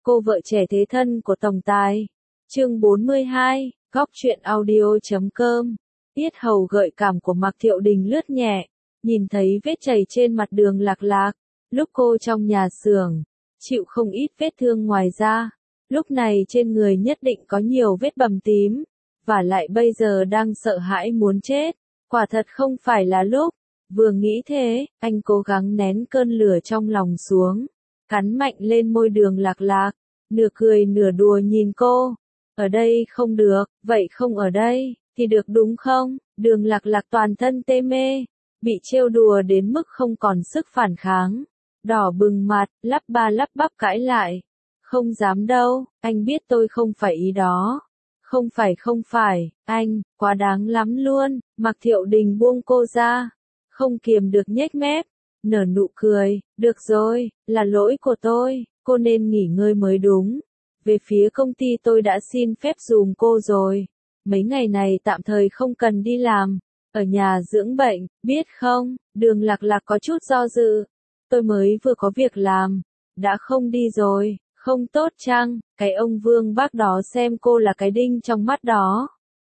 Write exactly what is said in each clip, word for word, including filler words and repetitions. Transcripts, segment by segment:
Cô vợ trẻ thế thân của tổng tài. Chương bốn mươi hai, góc truyện audio chấm com. Tiết hầu gợi cảm của Mạc Thiệu Đình lướt nhẹ, nhìn thấy vết chảy trên mặt Đường Lạc Lạc, lúc cô trong nhà xưởng, chịu không ít vết thương ngoài da, lúc này trên người nhất định có nhiều vết bầm tím, và lại bây giờ đang sợ hãi muốn chết, quả thật không phải là lúc. Vừa nghĩ thế, anh cố gắng nén cơn lửa trong lòng xuống, cắn mạnh lên môi Đường Lạc Lạc, nửa cười nửa đùa nhìn cô. Ở đây không được, vậy không ở đây, thì được đúng không? Đường Lạc Lạc toàn thân tê mê, bị trêu đùa đến mức không còn sức phản kháng. Đỏ bừng mặt, lắp ba lắp bắp cãi lại. Không dám đâu, anh biết tôi không phải ý đó. Không phải không phải, anh, quá đáng lắm luôn. Mạc Thiệu Đình buông cô ra, không kiềm được nhếch mép, nở nụ cười. Được rồi, là lỗi của tôi, cô nên nghỉ ngơi mới đúng. Về phía công ty tôi đã xin phép dùm cô rồi. Mấy ngày này tạm thời không cần đi làm, ở nhà dưỡng bệnh, biết không? Đường Lạc Lạc có chút do dự. Tôi mới vừa có việc làm, đã không đi rồi, không tốt chăng? Cái ông Vương bác đó xem cô là cái đinh trong mắt đó.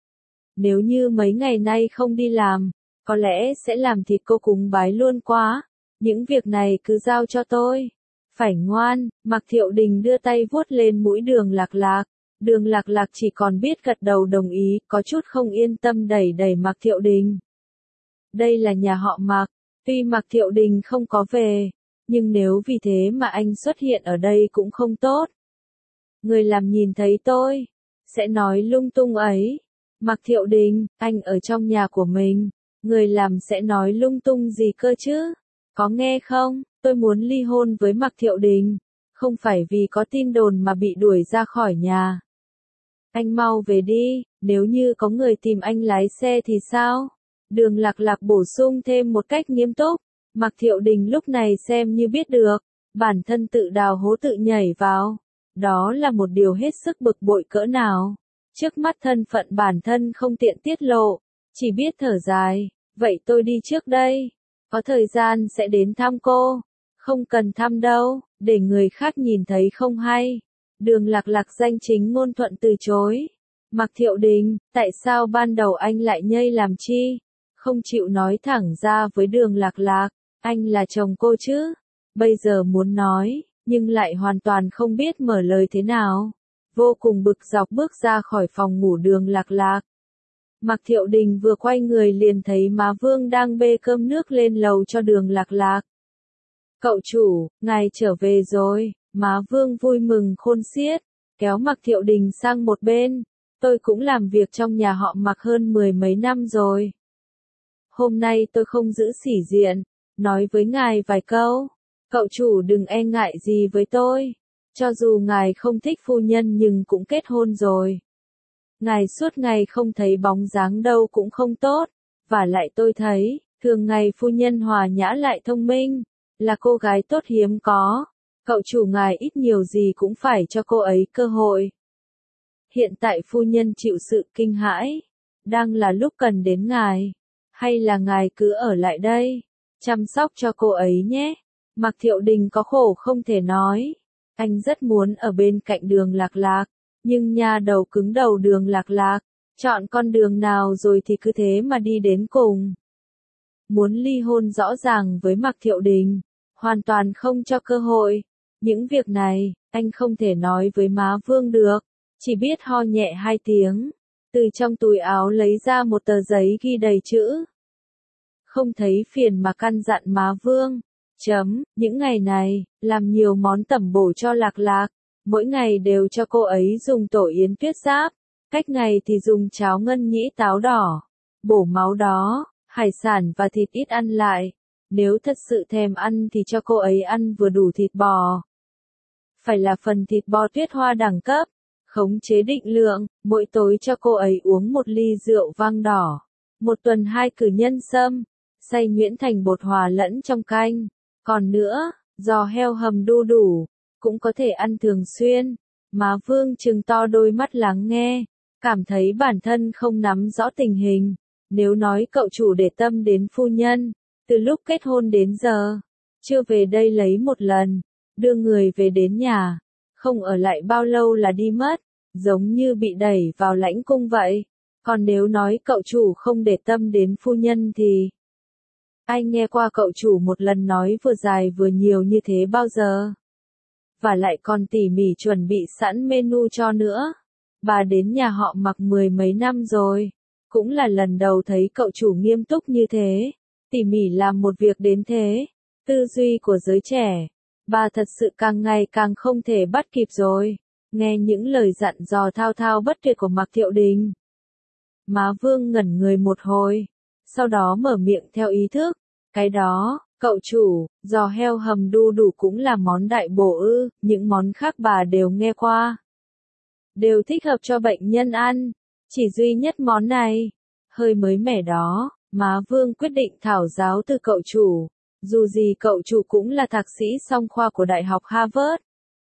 Nếu như mấy ngày nay không đi làm, có lẽ sẽ làm thịt cô cúng bái luôn quá. Những việc này cứ giao cho tôi. Phải ngoan. Mạc Thiệu Đình đưa tay vuốt lên mũi Đường Lạc Lạc. Đường Lạc Lạc chỉ còn biết gật đầu đồng ý, có chút không yên tâm đẩy đẩy Mạc Thiệu Đình. Đây là nhà họ Mạc, tuy Mạc Thiệu Đình không có về, nhưng nếu vì thế mà anh xuất hiện ở đây cũng không tốt. Người làm nhìn thấy tôi, sẽ nói lung tung ấy. Mạc Thiệu Đình, anh ở trong nhà của mình, người làm sẽ nói lung tung gì cơ chứ? Có nghe không? Tôi muốn ly hôn với Mạc Thiệu Đình, không phải vì có tin đồn mà bị đuổi ra khỏi nhà. Anh mau về đi, nếu như có người tìm anh lái xe thì sao? Đường Lạc Lạc bổ sung thêm một cách nghiêm túc. Mạc Thiệu Đình lúc này xem như biết được, bản thân tự đào hố tự nhảy vào. Đó là một điều hết sức bực bội cỡ nào. Trước mắt thân phận bản thân không tiện tiết lộ, chỉ biết thở dài. Vậy tôi đi trước đây, có thời gian sẽ đến thăm cô. Không cần thăm đâu, để người khác nhìn thấy không hay. Đường Lạc Lạc danh chính ngôn thuận từ chối. Mạc Thiệu Đình, tại sao ban đầu anh lại nhây làm chi? Không chịu nói thẳng ra với Đường Lạc Lạc, anh là chồng cô chứ? Bây giờ muốn nói, nhưng lại hoàn toàn không biết mở lời thế nào. Vô cùng bực dọc bước ra khỏi phòng ngủ Đường Lạc Lạc. Mạc Thiệu Đình vừa quay người liền thấy má Vương đang bê cơm nước lên lầu cho Đường Lạc Lạc. Cậu chủ, ngài trở về rồi. Má Vương vui mừng khôn xiết, kéo Mạc Thiệu Đình sang một bên. Tôi cũng làm việc trong nhà họ Mạc hơn mười mấy năm rồi. Hôm nay tôi không giữ sỉ diện, nói với ngài vài câu. Cậu chủ đừng e ngại gì với tôi. Cho dù ngài không thích phu nhân nhưng cũng kết hôn rồi. Ngài suốt ngày không thấy bóng dáng đâu cũng không tốt. Và lại tôi thấy, thường ngày phu nhân hòa nhã lại thông minh, là cô gái tốt hiếm có. Cậu chủ ngài ít nhiều gì cũng phải cho cô ấy cơ hội. Hiện tại phu nhân chịu sự kinh hãi, đang là lúc cần đến ngài. Hay là ngài cứ ở lại đây, chăm sóc cho cô ấy nhé. Mạc Thiệu Đình có khổ không thể nói. Anh rất muốn ở bên cạnh Đường Lạc Lạc, nhưng nha đầu cứng đầu Đường Lạc Lạc, chọn con đường nào rồi thì cứ thế mà đi đến cùng. Muốn ly hôn rõ ràng với Mạc Thiệu Đình, hoàn toàn không cho cơ hội. Những việc này, anh không thể nói với má Vương được, chỉ biết ho nhẹ hai tiếng, từ trong túi áo lấy ra một tờ giấy ghi đầy chữ. Không thấy phiền mà căn dặn má Vương. Chấm, những ngày này, làm nhiều món tẩm bổ cho Lạc Lạc, mỗi ngày đều cho cô ấy dùng tổ yến tuyết giáp, cách ngày thì dùng cháo ngân nhĩ táo đỏ, bổ máu đó, hải sản và thịt ít ăn lại. Nếu thật sự thèm ăn thì cho cô ấy ăn vừa đủ thịt bò. Phải là phần thịt bò tuyết hoa đẳng cấp, khống chế định lượng, mỗi tối cho cô ấy uống một ly rượu vang đỏ. Một tuần hai cử nhân sâm, xay nhuyễn thành bột hòa lẫn trong canh. Còn nữa, giò heo hầm đu đủ, cũng có thể ăn thường xuyên. Má Vương trừng to đôi mắt lắng nghe, cảm thấy bản thân không nắm rõ tình hình. Nếu nói cậu chủ để tâm đến phu nhân, từ lúc kết hôn đến giờ, chưa về đây lấy một lần, đưa người về đến nhà, không ở lại bao lâu là đi mất, giống như bị đẩy vào lãnh cung vậy. Còn nếu nói cậu chủ không để tâm đến phu nhân thì... Ai nghe qua cậu chủ một lần nói vừa dài vừa nhiều như thế bao giờ? Và lại còn tỉ mỉ chuẩn bị sẵn menu cho nữa. Bà đến nhà họ Mặc mười mấy năm rồi, cũng là lần đầu thấy cậu chủ nghiêm túc như thế, tỉ mỉ làm một việc đến thế. Tư duy của giới trẻ, bà thật sự càng ngày càng không thể bắt kịp rồi. Nghe những lời dặn dò thao thao bất tuyệt của Mạc Thiệu Đình, Má Vương ngẩn người một hồi, sau đó mở miệng theo ý thức. Cái đó, cậu chủ, giò heo hầm đu đủ cũng là món đại bổ ư, những món khác bà đều nghe qua. Đều thích hợp cho bệnh nhân ăn, chỉ duy nhất món này, hơi mới mẻ đó. Má Vương quyết định thảo giáo từ cậu chủ, dù gì cậu chủ cũng là thạc sĩ song khoa của Đại học Harvard.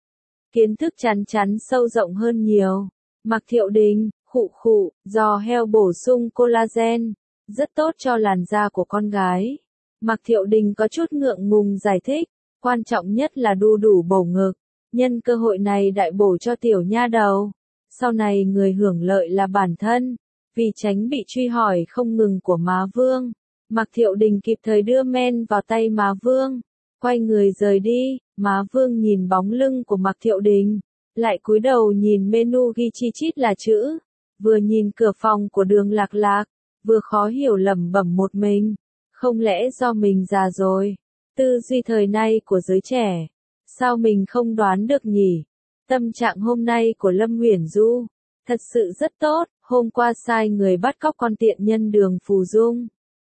Kiến thức chắn chắn sâu rộng hơn nhiều. Mạc Thiệu Đình, khụ khụ, giò heo bổ sung collagen, rất tốt cho làn da của con gái. Mạc Thiệu Đình có chút ngượng ngùng giải thích, quan trọng nhất là đu đủ bầu ngực, nhân cơ hội này đại bổ cho tiểu nha đầu. Sau này người hưởng lợi là bản thân, vì tránh bị truy hỏi không ngừng của Má Vương. Mạc Thiệu Đình kịp thời đưa men vào tay Má Vương, quay người rời đi. Má Vương nhìn bóng lưng của Mạc Thiệu Đình, lại cúi đầu nhìn menu ghi chi chít là chữ, vừa nhìn cửa phòng của Đường Lạc Lạc, vừa khó hiểu lẩm bẩm một mình, không lẽ do mình già rồi? Tư duy thời nay của giới trẻ, sao mình không đoán được nhỉ? Tâm trạng hôm nay của Lâm Uyển Du thật sự rất tốt, hôm qua sai người bắt cóc con tiện nhân Đường Phù Dung.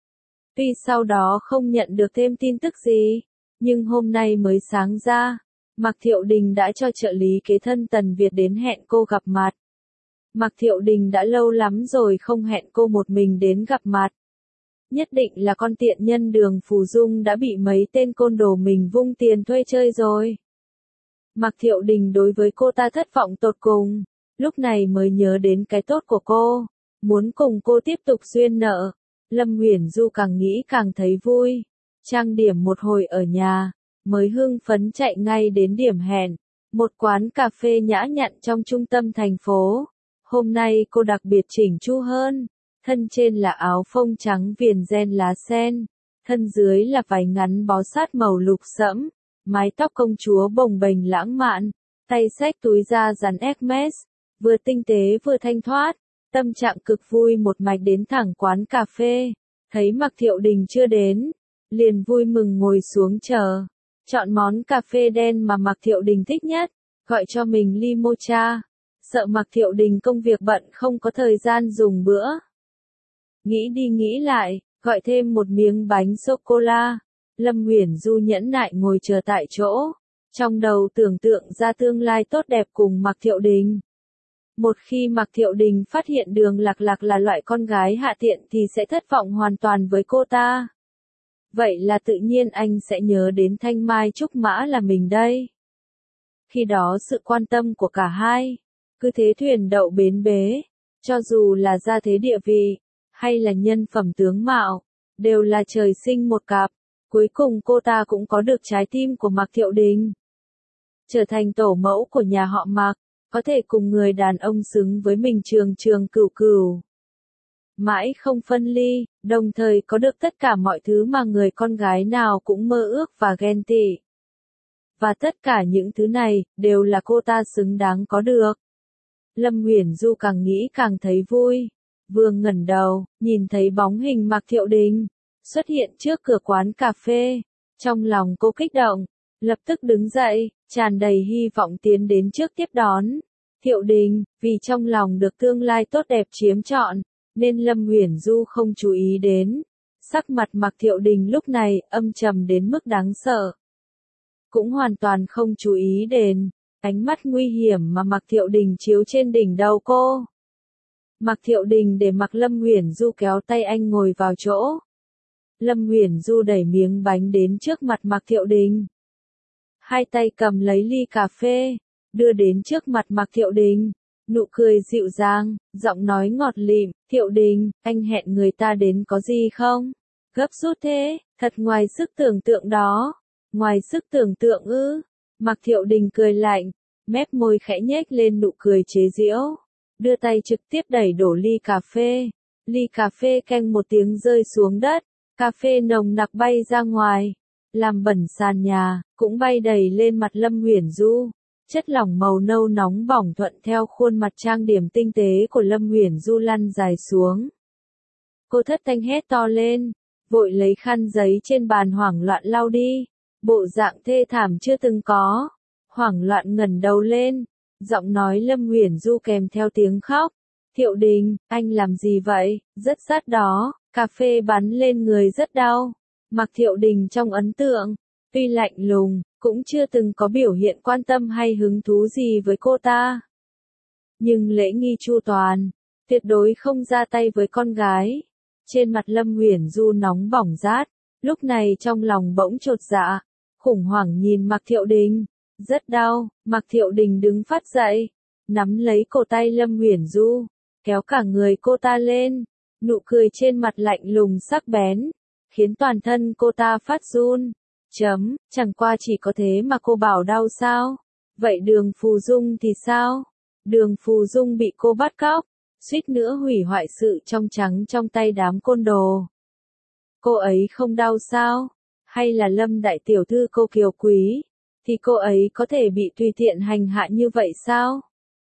Tuy sau đó không nhận được thêm tin tức gì, nhưng hôm nay mới sáng ra, Mạc Thiệu Đình đã cho trợ lý kế thân Tần Việt đến hẹn cô gặp mặt. Mạc Thiệu Đình đã lâu lắm rồi không hẹn cô một mình đến gặp mặt. Nhất định là con tiện nhân Đường Phù Dung đã bị mấy tên côn đồ mình vung tiền thuê chơi rồi. Mạc Thiệu Đình đối với cô ta thất vọng tột cùng, lúc này mới nhớ đến cái tốt của cô, muốn cùng cô tiếp tục duyên nợ. Lâm Uyển Du càng nghĩ càng thấy vui, trang điểm một hồi ở nhà, mới hưng phấn chạy ngay đến điểm hẹn, một quán cà phê nhã nhặn trong trung tâm thành phố. Hôm nay cô đặc biệt chỉnh chu hơn, thân trên là áo phông trắng viền ren lá sen, thân dưới là váy ngắn bó sát màu lục sẫm, mái tóc công chúa bồng bềnh lãng mạn, tay xách túi da rắn Hermes, vừa tinh tế vừa thanh thoát, tâm trạng cực vui một mạch đến thẳng quán cà phê, thấy Mạc Thiệu Đình chưa đến, liền vui mừng ngồi xuống chờ, chọn món cà phê đen mà Mạc Thiệu Đình thích nhất, gọi cho mình ly mocha, sợ Mạc Thiệu Đình công việc bận không có thời gian dùng bữa. Nghĩ đi nghĩ lại, gọi thêm một miếng bánh sô-cô-la. Lâm Uyển Du nhẫn nại ngồi chờ tại chỗ, trong đầu tưởng tượng ra tương lai tốt đẹp cùng Mạc Thiệu Đình. Một khi Mạc Thiệu Đình phát hiện Đường Lạc Lạc là loại con gái hạ tiện thì sẽ thất vọng hoàn toàn với cô ta. Vậy là tự nhiên anh sẽ nhớ đến Thanh Mai Trúc Mã là mình đây. Khi đó sự quan tâm của cả hai, cứ thế thuyền đậu bến bế, cho dù là gia thế địa vị, hay là nhân phẩm tướng mạo, đều là trời sinh một cặp. Cuối cùng cô ta cũng có được trái tim của Mạc Thiệu Đình. Trở thành tổ mẫu của nhà họ Mạc, có thể cùng người đàn ông xứng với mình trường trường cửu cửu. Mãi không phân ly, đồng thời có được tất cả mọi thứ mà người con gái nào cũng mơ ước và ghen tị. Và tất cả những thứ này, đều là cô ta xứng đáng có được. Lâm Uyển Du càng nghĩ càng thấy vui. Vừa ngẩng đầu, nhìn thấy bóng hình Mạc Thiệu Đình xuất hiện trước cửa quán cà phê, trong lòng cô kích động, lập tức đứng dậy, tràn đầy hy vọng tiến đến trước tiếp đón. Thiệu Đình, vì trong lòng được tương lai tốt đẹp chiếm trọn, nên Lâm Uyển Du không chú ý đến. Sắc mặt Mạc Thiệu Đình lúc này âm trầm đến mức đáng sợ. Cũng hoàn toàn không chú ý đến ánh mắt nguy hiểm mà Mạc Thiệu Đình chiếu trên đỉnh đầu cô. Mạc Thiệu Đình để mặc Lâm Uyển Du kéo tay anh ngồi vào chỗ. Lâm Uyển Du đẩy miếng bánh đến trước mặt Mạc Thiệu Đình. Hai tay cầm lấy ly cà phê, đưa đến trước mặt Mạc Thiệu Đình, nụ cười dịu dàng, giọng nói ngọt lịm, "Thiệu Đình, anh hẹn người ta đến có gì không? Gấp rút thế, thật ngoài sức tưởng tượng đó." "Ngoài sức tưởng tượng ư?" Mạc Thiệu Đình cười lạnh, mép môi khẽ nhếch lên nụ cười chế giễu, đưa tay trực tiếp đẩy đổ ly cà phê. Ly cà phê keng một tiếng rơi xuống đất, cà phê nồng nặc bay ra ngoài, làm bẩn sàn nhà, cũng bay đầy lên mặt Lâm Uyển Du. Chất lỏng màu nâu nóng bỏng thuận theo khuôn mặt trang điểm tinh tế của Lâm Uyển Du lăn dài xuống. Cô thất thanh hét to lên, vội lấy khăn giấy trên bàn hoảng loạn lau đi, bộ dạng thê thảm chưa từng có. Hoảng loạn ngẩng đầu lên, giọng nói Lâm Uyển Du kèm theo tiếng khóc. Thiệu Đình, anh làm gì vậy? Rất rát đó, cà phê bắn lên người rất đau. Mạc Thiệu Đình trong ấn tượng, tuy lạnh lùng, cũng chưa từng có biểu hiện quan tâm hay hứng thú gì với cô ta. Nhưng lễ nghi chu toàn, tuyệt đối không ra tay với con gái. Trên mặt Lâm Uyển Du nóng bỏng rát, lúc này trong lòng bỗng chột dạ, khủng hoảng nhìn Mạc Thiệu Đình. Rất đau, Mạc Thiệu Đình đứng phát dậy, nắm lấy cổ tay Lâm Uyển Du, kéo cả người cô ta lên, nụ cười trên mặt lạnh lùng sắc bén, khiến toàn thân cô ta phát run. Chấm, chẳng qua chỉ có thế mà cô bảo đau sao? Vậy Đường Phù Dung thì sao? Đường Phù Dung bị cô bắt cóc, suýt nữa hủy hoại sự trong trắng trong tay đám côn đồ. Cô ấy không đau sao? Hay là Lâm đại tiểu thư cô kiều quý, thì cô ấy có thể bị tùy tiện hành hạ như vậy sao?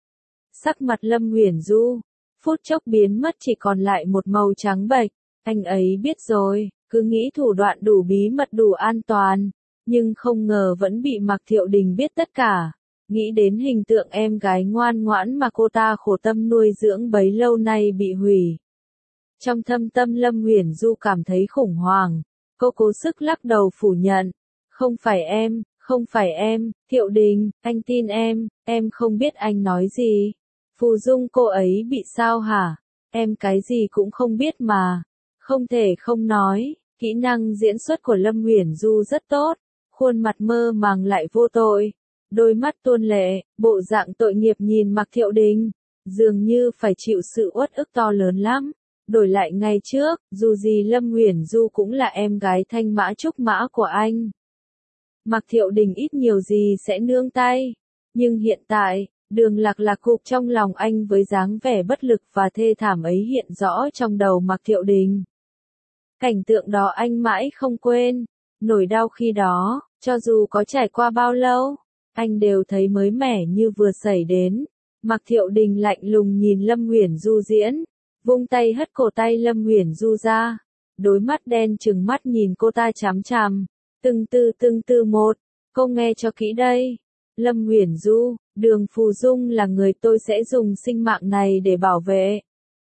Sắc mặt Lâm Uyển Du, phút chốc biến mất chỉ còn lại một màu trắng bệch. Anh ấy biết rồi, cứ nghĩ thủ đoạn đủ bí mật đủ an toàn, nhưng không ngờ vẫn bị Mạc Thiệu Đình biết tất cả. Nghĩ đến hình tượng em gái ngoan ngoãn mà cô ta khổ tâm nuôi dưỡng bấy lâu nay bị hủy. Trong thâm tâm Lâm Uyển Du cảm thấy khủng hoảng, cô cố sức lắc đầu phủ nhận. Không phải em, không phải em, Thiệu Đình, anh tin em, em không biết anh nói gì. Phù Dung cô ấy bị sao hả? Em cái gì cũng không biết mà. Không thể không nói, kỹ năng diễn xuất của Lâm Uyển Du rất tốt, khuôn mặt mơ màng lại vô tội, đôi mắt tuôn lệ, bộ dạng tội nghiệp nhìn Mạc Thiệu Đình, dường như phải chịu sự uất ức to lớn lắm. Đổi lại ngày trước, dù gì Lâm Uyển Du cũng là em gái thanh mã trúc mã của anh. Mạc Thiệu Đình ít nhiều gì sẽ nương tay, nhưng hiện tại, Đường Lạc lạc cục trong lòng anh với dáng vẻ bất lực và thê thảm ấy hiện rõ trong đầu Mạc Thiệu Đình. Cảnh tượng đó anh mãi không quên, nỗi đau khi đó, cho dù có trải qua bao lâu, anh đều thấy mới mẻ như vừa xảy đến. Mạc Thiệu Đình lạnh lùng nhìn Lâm Uyển Du diễn, vung tay hất cổ tay Lâm Uyển Du ra, đôi mắt đen trừng mắt nhìn cô ta chằm chằm, từng từ từng từ một, cô nghe cho kỹ đây. Lâm Uyển Du, Đường Phù Dung là người tôi sẽ dùng sinh mạng này để bảo vệ.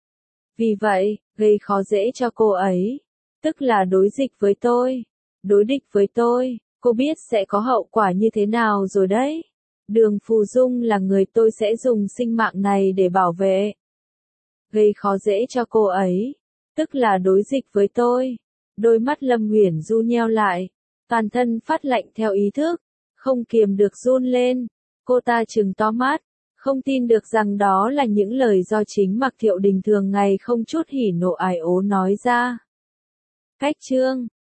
Vì vậy, gây khó dễ cho cô ấy, tức là đối dịch với tôi, đối địch với tôi, cô biết sẽ có hậu quả như thế nào rồi đấy. Đường Phù Dung là người tôi sẽ dùng sinh mạng này để bảo vệ. Gây khó dễ cho cô ấy, tức là đối dịch với tôi. Đôi mắt Lâm Uyển Du nheo lại, toàn thân phát lạnh theo ý thức, không kiềm được run lên. Cô ta trừng to mắt, không tin được rằng đó là những lời do chính Mạc Thiệu Đình thường ngày không chút hỉ nộ ái ố nói ra. Cách chương